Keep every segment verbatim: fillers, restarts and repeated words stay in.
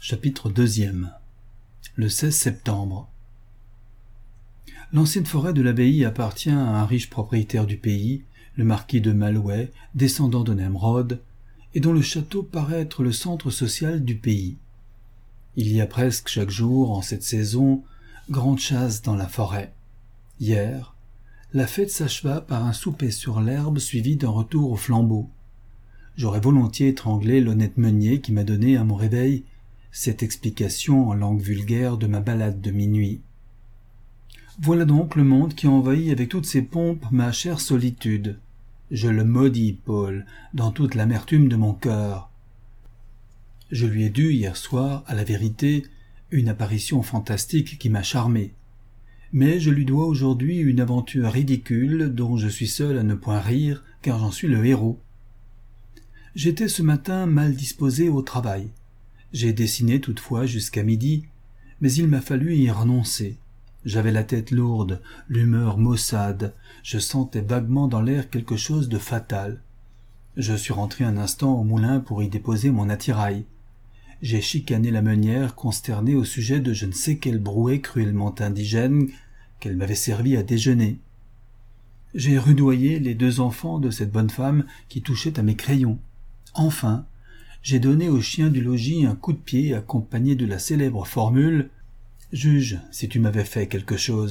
Chapitre deuxième. Le seize septembre. L'ancienne forêt de l'abbaye appartient à un riche propriétaire du pays, le marquis de Malouet, descendant de Nemrod, et dont le château paraît être le centre social du pays. Il y a presque chaque jour, en cette saison, grande chasse dans la forêt. Hier, la fête s'acheva par un souper sur l'herbe suivi d'un retour au flambeau. J'aurais volontiers étranglé l'honnête meunier qui m'a donné à mon réveil cette explication en langue vulgaire de ma balade de minuit. Voilà donc le monde qui envahit avec toutes ses pompes ma chère solitude. Je le maudis, Paul, dans toute l'amertume de mon cœur. Je lui ai dû hier soir, à la vérité, une apparition fantastique qui m'a charmé. Mais je lui dois aujourd'hui une aventure ridicule dont je suis seul à ne point rire, car j'en suis le héros. J'étais ce matin mal disposé au travail. J'ai dessiné toutefois jusqu'à midi, mais il m'a fallu y renoncer. J'avais la tête lourde, l'humeur maussade, je sentais vaguement dans l'air quelque chose de fatal. Je suis rentré un instant au moulin pour y déposer mon attirail. J'ai chicané la meunière, consternée au sujet de je ne sais quel brouet cruellement indigène qu'elle m'avait servi à déjeuner. J'ai rudoyé les deux enfants de cette bonne femme qui touchaient à mes crayons. Enfin, j'ai donné au chien du logis un coup de pied accompagné de la célèbre formule « Juge si tu m'avais fait quelque chose ».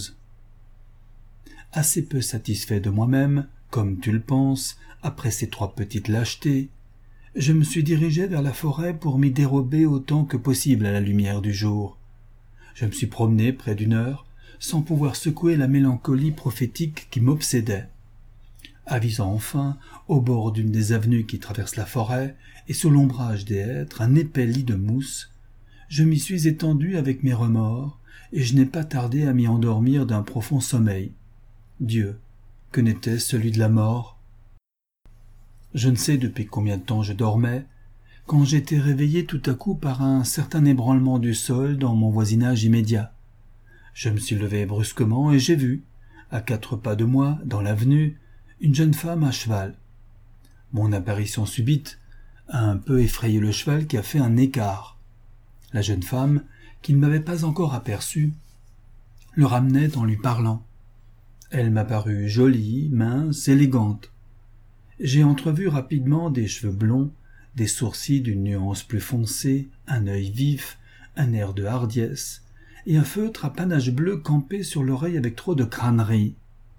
Assez peu satisfait de moi-même, comme tu le penses, après ces trois petites lâchetés, je me suis dirigé vers la forêt pour m'y dérober autant que possible à la lumière du jour. Je me suis promené près d'une heure, sans pouvoir secouer la mélancolie prophétique qui m'obsédait. Avisant enfin, au bord d'une des avenues qui traversent la forêt, et sous l'ombrage des hêtres, un épais lit de mousse, je m'y suis étendu avec mes remords, et je n'ai pas tardé à m'y endormir d'un profond sommeil. Dieu, que n'était celui de la mort? Je ne sais depuis combien de temps je dormais, quand j'étais réveillé tout à coup par un certain ébranlement du sol dans mon voisinage immédiat. Je me suis levé brusquement et j'ai vu, à quatre pas de moi, dans l'avenue, une jeune femme à cheval. Mon apparition subite a un peu effrayé le cheval qui a fait un écart. La jeune femme, qui ne m'avait pas encore aperçu, le ramenait en lui parlant. Elle m'a paru jolie, mince, élégante. J'ai entrevu rapidement des cheveux blonds, des sourcils d'une nuance plus foncée, un œil vif, un air de hardiesse, et un feutre à panache bleu campé sur l'oreille avec trop de crânerie.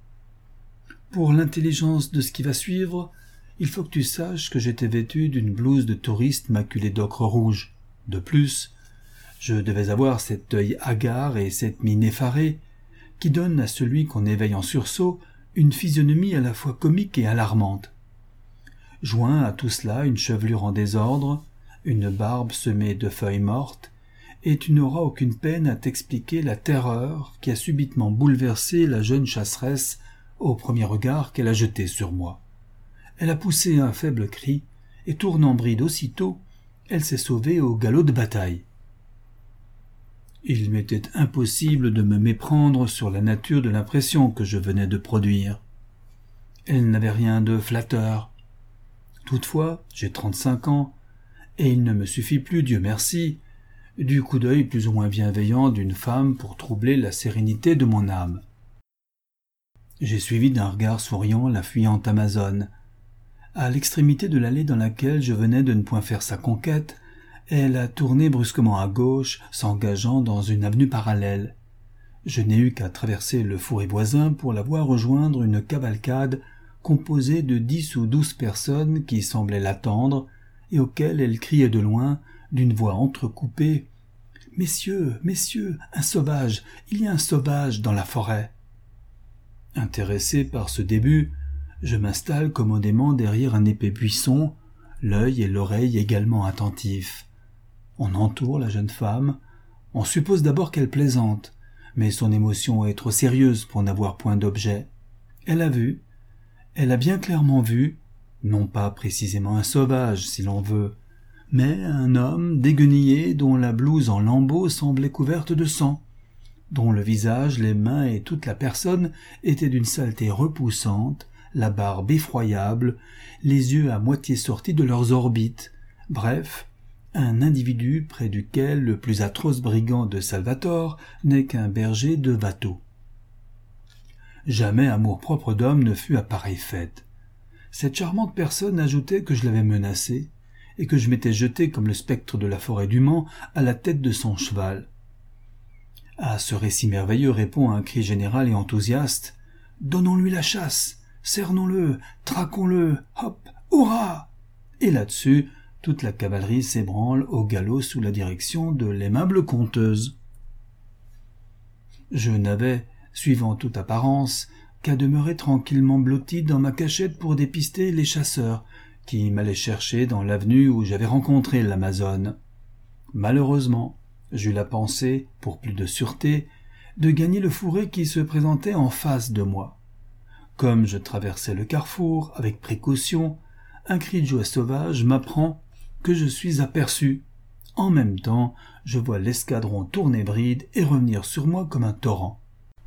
Pour l'intelligence de ce qui va suivre, il faut que tu saches que j'étais vêtu d'une blouse de touriste maculée d'ocre rouge. De plus, je devais avoir cet œil hagard et cette mine effarée qui donnent à celui qu'on éveille en sursaut une physionomie à la fois comique et alarmante. Joint à tout cela une chevelure en désordre, une barbe semée de feuilles mortes, et tu n'auras aucune peine à t'expliquer la terreur qui a subitement bouleversé la jeune chasseresse au premier regard qu'elle a jeté sur moi. Elle a poussé un faible cri, et tournant bride aussitôt, elle s'est sauvée au galop de bataille. Il m'était impossible de me méprendre sur la nature de l'impression que je venais de produire. Elle n'avait rien de flatteur. Toutefois, j'ai trente-cinq ans, et il ne me suffit plus, Dieu merci, du coup d'œil plus ou moins bienveillant d'une femme pour troubler la sérénité de mon âme. J'ai suivi d'un regard souriant la fuyante Amazone. À l'extrémité de l'allée dans laquelle je venais de ne point faire sa conquête, elle a tourné brusquement à gauche, s'engageant dans une avenue parallèle. Je n'ai eu qu'à traverser le fourré voisin pour la voir rejoindre une cavalcade composée de dix ou douze personnes qui semblaient l'attendre et auxquelles elle criait de loin, d'une voix entrecoupée « Messieurs, messieurs, un sauvage, il y a un sauvage dans la forêt !» Intéressé par ce début, je m'installe commodément derrière un épais buisson, l'œil et l'oreille également attentifs. On entoure la jeune femme, on suppose d'abord qu'elle plaisante, mais son émotion est trop sérieuse pour n'avoir point d'objet. Elle a vu, elle a bien clairement vu, non pas précisément un sauvage si l'on veut, mais un homme déguenillé dont la blouse en lambeaux semblait couverte de sang, dont le visage, les mains et toute la personne étaient d'une saleté repoussante, la barbe effroyable, les yeux à moitié sortis de leurs orbites, bref, un individu près duquel le plus atroce brigand de Salvatore n'est qu'un berger de Watteau. Jamais amour-propre d'homme ne fut à pareille fête. Cette charmante personne ajoutait que je l'avais menacé, et que je m'étais jeté comme le spectre de la forêt du Mans à la tête de son cheval. À ce récit merveilleux répond un cri général et enthousiaste « Donnons-lui la chasse, cernons-le, traquons-le, hop, hurrah !» Et là-dessus, toute la cavalerie s'ébranle au galop sous la direction de l'aimable conteuse. Je n'avais, suivant toute apparence, qu'à demeurer tranquillement blotti dans ma cachette pour dépister les chasseurs qui m'allaient chercher dans l'avenue où j'avais rencontré l'Amazone. Malheureusement, j'eus la pensée, pour plus de sûreté, de gagner le fourré qui se présentait en face de moi. Comme je traversais le carrefour avec précaution, un cri de joie sauvage m'apprend que je suis aperçu. En même temps, je vois l'escadron tourner bride et revenir sur moi comme un torrent.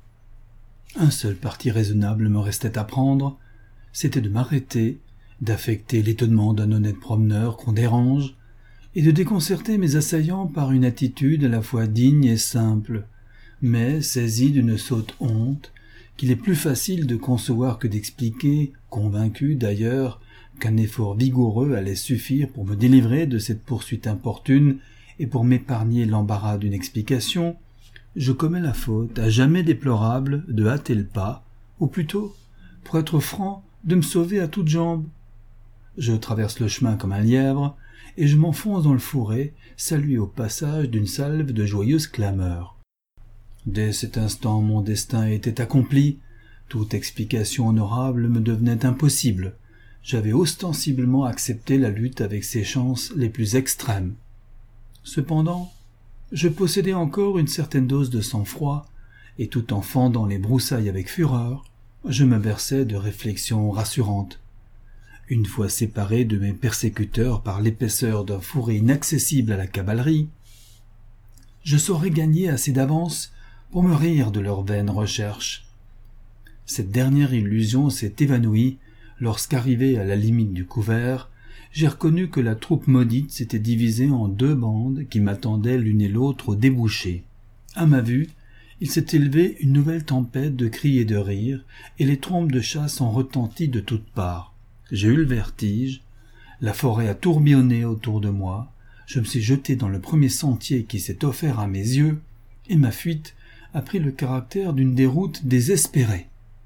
Un seul parti raisonnable me restait à prendre, c'était de m'arrêter, d'affecter l'étonnement d'un honnête promeneur qu'on dérange, et de déconcerter mes assaillants par une attitude à la fois digne et simple, mais saisie d'une sotte honte, qu'il est plus facile de concevoir que d'expliquer, convaincu d'ailleurs qu'un effort vigoureux allait suffire pour me délivrer de cette poursuite importune et pour m'épargner l'embarras d'une explication, je commets la faute, à jamais déplorable, de hâter le pas, ou plutôt, pour être franc, de me sauver à toutes jambes. Je traverse le chemin comme un lièvre, et je m'enfonce dans le fourré, salué au passage d'une salve de joyeuses clameurs. Dès cet instant, mon destin était accompli. Toute explication honorable me devenait impossible. J'avais ostensiblement accepté la lutte avec ses chances les plus extrêmes. Cependant, je possédais encore une certaine dose de sang-froid, et tout en fendant les broussailles avec fureur, je me berçais de réflexions rassurantes. Une fois séparé de mes persécuteurs par l'épaisseur d'un fourré inaccessible à la cavalerie, je saurais gagner assez d'avance pour me rire de leurs vaines recherches. Cette dernière illusion s'est évanouie lorsqu'arrivé à la limite du couvert, j'ai reconnu que la troupe maudite s'était divisée en deux bandes qui m'attendaient l'une et l'autre au débouché. À ma vue, il s'est élevé une nouvelle tempête de cris et de rires, et les trompes de chasse ont retenti de toutes parts. J'ai eu le vertige, la forêt a tourbillonné autour de moi, je me suis jeté dans le premier sentier qui s'est offert à mes yeux, et ma fuite a pris le caractère d'une déroute désespérée.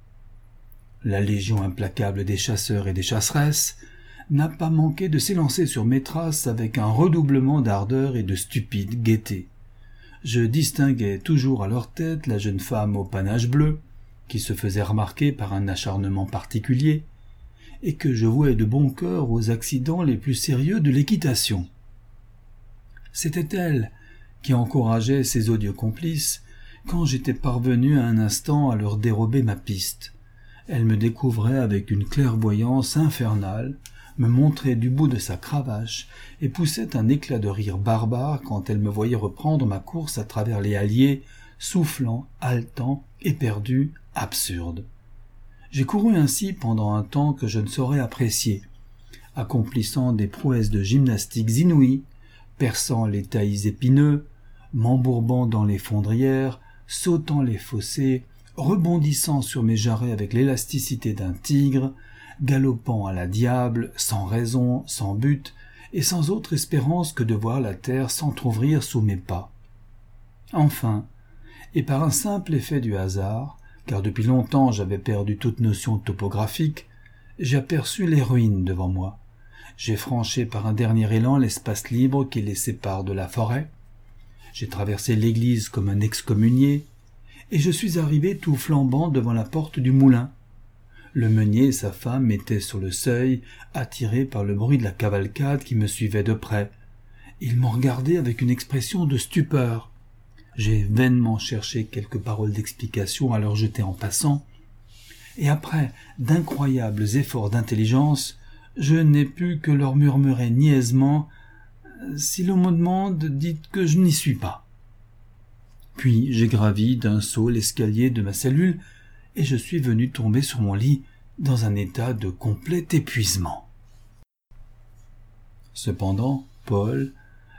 La légion implacable des chasseurs et des chasseresses n'a pas manqué de s'élancer sur mes traces avec un redoublement d'ardeur et de stupide gaieté. Je distinguais toujours à leur tête la jeune femme au panache bleu, qui se faisait remarquer par un acharnement particulier, et que je vouais de bon cœur aux accidents les plus sérieux de l'équitation. C'était elle qui encourageait ses odieux complices quand j'étais parvenu à un instant à leur dérober ma piste. Elle me découvrait avec une clairvoyance infernale, me montrait du bout de sa cravache et poussait un éclat de rire barbare quand elle me voyait reprendre ma course à travers les halliers, soufflant, haletant, éperdu, absurde. J'ai couru ainsi pendant un temps que je ne saurais apprécier, accomplissant des prouesses de gymnastiques inouïes, perçant les taillis épineux, m'embourbant dans les fondrières, sautant les fossés, rebondissant sur mes jarrets avec l'élasticité d'un tigre, galopant à la diable, sans raison, sans but, et sans autre espérance que de voir la terre s'entr'ouvrir sous mes pas. Enfin, et par un simple effet du hasard, car depuis longtemps j'avais perdu toute notion topographique, j'aperçus les ruines devant moi. J'ai franchi par un dernier élan l'espace libre qui les sépare de la forêt. J'ai traversé l'église comme un excommunié, et je suis arrivé tout flambant devant la porte du moulin. Le meunier et sa femme étaient sur le seuil, attirés par le bruit de la cavalcade qui me suivait de près. Ils m'ont regardé avec une expression de stupeur. J'ai vainement cherché quelques paroles d'explication à leur jeter en passant, et après d'incroyables efforts d'intelligence, je n'ai pu que leur murmurer niaisement « Si l'on me demande, dites que je n'y suis pas ». Puis j'ai gravi d'un saut l'escalier de ma cellule, et je suis venu tomber sur mon lit dans un état de complet épuisement. Cependant, Paul,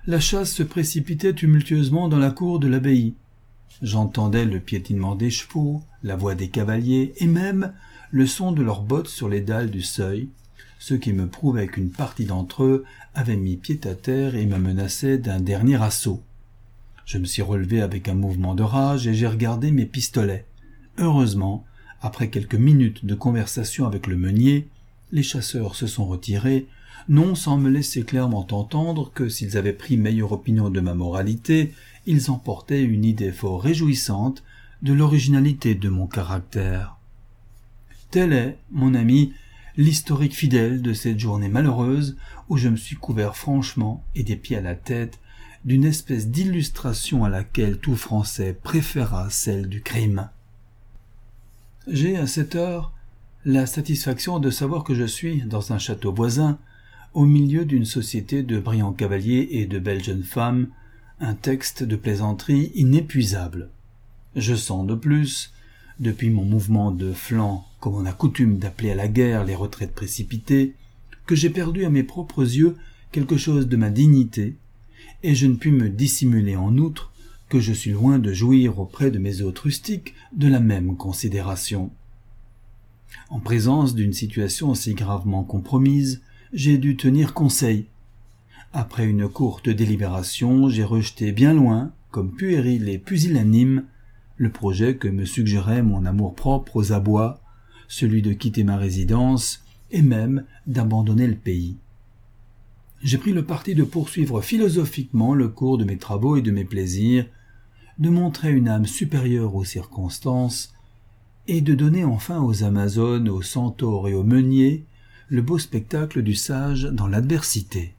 la chasse se précipitait tumultueusement dans la cour de l'abbaye. J'entendais le piétinement des chevaux, la voix des cavaliers et même le son de leurs bottes sur les dalles du seuil, ce qui me prouvait qu'une partie d'entre eux avait mis pied à terre et me menaçait d'un dernier assaut. Je me suis relevé avec un mouvement de rage et j'ai regardé mes pistolets. Heureusement, après quelques minutes de conversation avec le meunier, les chasseurs se sont retirés, non sans me laisser clairement entendre que s'ils avaient pris meilleure opinion de ma moralité, ils en portaient une idée fort réjouissante de l'originalité de mon caractère. Tel est, mon ami, l'historique fidèle de cette journée malheureuse où je me suis couvert franchement et des pieds à la tête d'une espèce d'illustration à laquelle tout Français préféra celle du crime. J'ai à cette heure la satisfaction de savoir que je suis, dans un château voisin, au milieu d'une société de brillants cavaliers et de belles jeunes femmes, un texte de plaisanterie inépuisable. Je sens de plus, depuis mon mouvement de flanc, comme on a coutume d'appeler à la guerre les retraites précipitées, que j'ai perdu à mes propres yeux quelque chose de ma dignité, et je ne puis me dissimuler en outre que je suis loin de jouir auprès de mes hôtes rustiques de la même considération. En présence d'une situation aussi gravement compromise, j'ai dû tenir conseil. Après une courte délibération, j'ai rejeté bien loin, comme puéril et pusillanime, le projet que me suggérait mon amour-propre aux abois, celui de quitter ma résidence et même d'abandonner le pays. J'ai pris le parti de poursuivre philosophiquement le cours de mes travaux et de mes plaisirs, de montrer une âme supérieure aux circonstances et de donner enfin aux Amazones, aux centaures et aux meuniers le beau spectacle du sage dans l'adversité.